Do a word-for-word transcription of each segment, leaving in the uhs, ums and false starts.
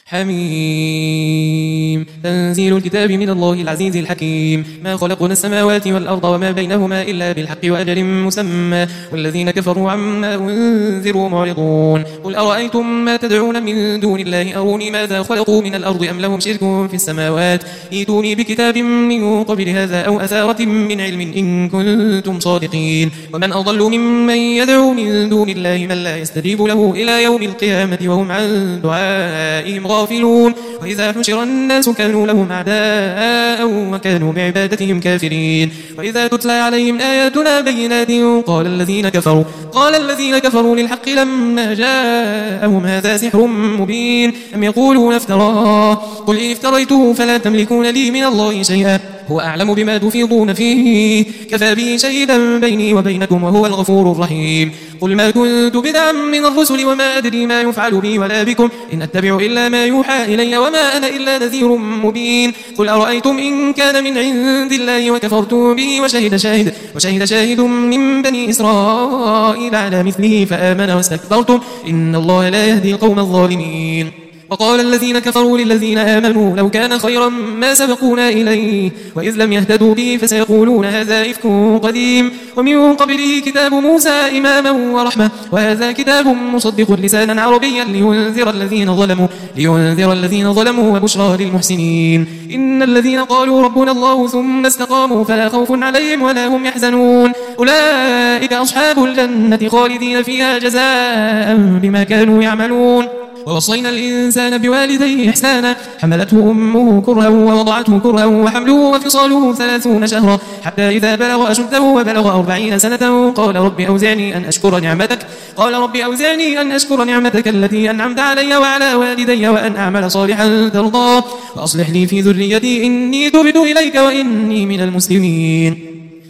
حميم. تنزيل الكتاب من الله العزيز الحكيم. ما خلقنا السماوات والأرض وما بينهما إلا بالحق وأجل مسمى والذين كفروا عما أنذروا معرضون. قل أرأيتم ما تدعون من دون الله أروني ماذا خلقوا من الأرض أم لهم شرك في السماوات ائتوني بكتاب من قبل هذا أو أثارة من علم إن كنتم صادقين. ومن أضل ممن يدعو من دون الله من لا يستجيب له إلى يوم القيامة وهم عن دعائهم غافلون. وإذا حشر الناس كانوا لهم أعداء وكانوا بعبادتهم كافرين. وإذا تتلى عليهم آياتنا بينات قال الذين كفروا قال الذين كفروا للحق لما جاءهم هذا سحر مبين أم يقولون افتراه قل إن افتريته فلا تملكون لي من الله شيئا هو أعلم بما تفيضون فيه كفى به شهيدا بيني وبينكم وهو الغفور الرحيم. قل ما كنت بدعا من الرسل وما أدري ما يفعل بي ولا بكم إن أتبع إلا ما يوحى إلي وما أنا إلا نذير مبين. قل أرأيتم إن كان من عند الله وكفرتم به وشهد شاهد وشهد شاهد من بني إسرائيل على مثله فآمن واستكبرتم إن الله لا يهدي القوم الظالمين. وقال الذين كفروا للذين آمنوا لو كان خيرا ما سبقونا إليه وإذ لم يهتدوا به فسيقولون هذا إفك قديم ومن قبله كتاب موسى إماما ورحمة وهذا كتاب مصدق لسانا عربيا لينذر الذين ظلموا لينذر الذين ظلموا وبشرى للمحسنين. إن الذين قالوا ربنا الله ثم استقاموا فلا خوف عليهم ولا هم يحزنون أولئك أصحاب الجنة خالدين فيها جزاء بما كانوا يعملون. ووصينا الإنسان بوالديه إحسانا حملته أمه كرها ووضعته كرها وحمله وفصاله ثلاثون شهرا حتى إذا بلغ أشده وبلغ أربعين سنة قال رب أوزعني أن أشكر نعمتك قال رب أوزعني أن أشكر نعمتك التي أنعمت علي وعلى والدي وأن أعمل صالحا ترضاه وأصلح لي في ذريتي إني تبت إليك وإني من المسلمين.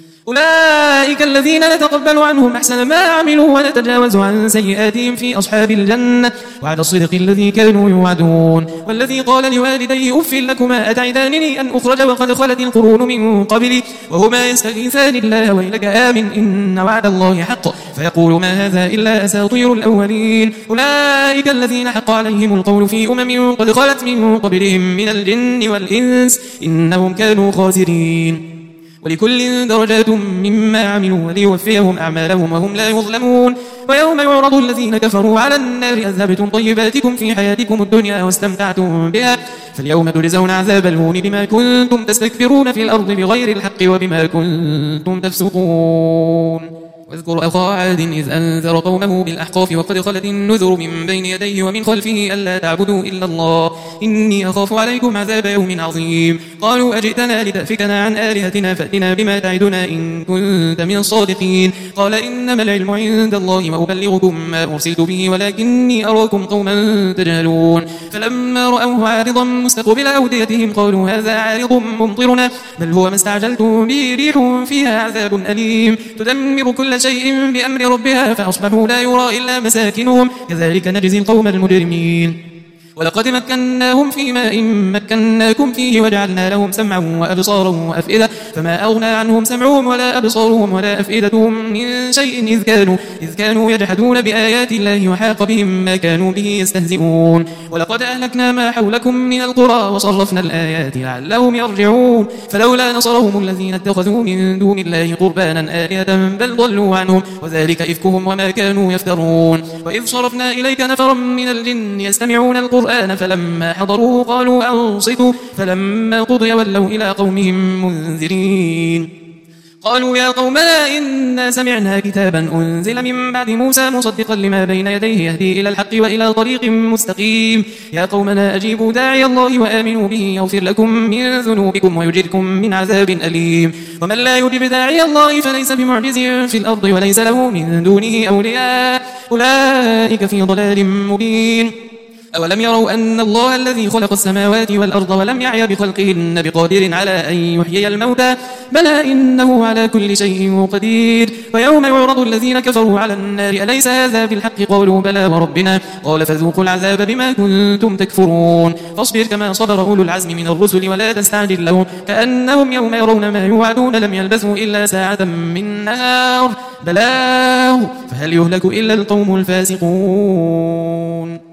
أولئك الذين نتقبل عنهم أحسن ما عملوا ونتجاوز عن سيئاتهم في أصحاب الجنة وعد الصدق الذي كانوا يوعدون. والذي قال لوالديه أف لكما أتعدانني أن أخرج وقد خلت القرون من قبلي وهما يستغيثان الله ويلك آمن إن وعد الله حق فيقول ما هذا إلا أساطير الأولين. أولئك الذين حق عليهم القول في أمم قد خلت من قبلهم من الجن والإنس إنهم كانوا خاسرين. ولكل درجات مما عملوا وليوفيهم أعمالهم وهم لا يظلمون. ويوم يعرض الذين كفروا على النار أذهبتم طيباتكم في حياتكم الدنيا واستمتعتم بها فاليوم تجزون عذاب الهون بما كنتم تستكبرون في الأرض بغير الحق وبما كنتم تفسقون. واذكر أخا عاد إذ أنذر قومه بالأحقاف وقد خلت النذر من بين يديه ومن خلفه ألا تعبدوا إلا الله إني أخاف عليكم عذاب يوم عظيم. قالوا أجئتنا لتأفكنا عن آلهتنا فأتنا بما تعدنا إن كنت من الصادقين. قال إنما العلم عند الله وأبلغكم ما أرسلت به ولكني أراكم قوما تجهلون. فلما رأوه عارضا مستقبل أوديتهم قالوا هذا عارض ممطرنا بل هو ما استعجلتم به ريح فيها عذاب أليم تدمر كل شيء بأمر ربها فأصبحوا لا يرى إلا مساكنهم كذلك نجزي القوم المجرمين. ولقد مكناهم في ماء مكناكم فيه وجعلنا لهم سمعا وأبصارا وأفئدة فما أغنى عنهم سمعهم ولا أبصارهم ولا أفئدتهم من شيء إذ كانوا, إذ كانوا يجحدون بآيات الله وحاق بهم ما كانوا به يستهزئون. ولقد أهلكنا ما حولكم من القرى وصرفنا الآيات لعلهم يرجعون. فلولا نصرهم الذين اتخذوا من دون الله قربانا آلهة بل ضلوا عنهم وذلك إفكهم وما كانوا يفترون. وإذ صرفنا إليك نفرا من الجن يستمعون القرآن فلما حضروه قالوا أنصتوا فلما قضي ولوا إلى قومهم منذرين. قالوا يا قومنا إنا سمعنا كتابا أنزل من بعد موسى مصدقا لما بين يديه يهدي إلى الحق وإلى طريق مستقيم. يا قومنا أجيبوا داعي الله وآمنوا به يغفر لكم من ذنوبكم ويجركم من عذاب أليم. ومن لا يجب داعي الله فليس بمعجز في الأرض وليس له من دونه أولياء أولئك في ضلال مبين. أولم يروا أن الله الذي خلق السماوات والأرض ولم يعي بخلقهن بقادر على أن يحيي الموتى بلى إنه على كل شيء قدير. ويوم يعرض الذين كفروا على النار أليس هذا بالحق قالوا بلى وربنا قال فذوقوا العذاب بما كنتم تكفرون. فاصبر كما صبر أولو العزم من الرسل ولا تستعجل لهم كأنهم يوم يرون ما يوعدون لم يلبثوا إلا ساعة من نهار بلاغ فهل يهلك إلا القوم الفاسقون.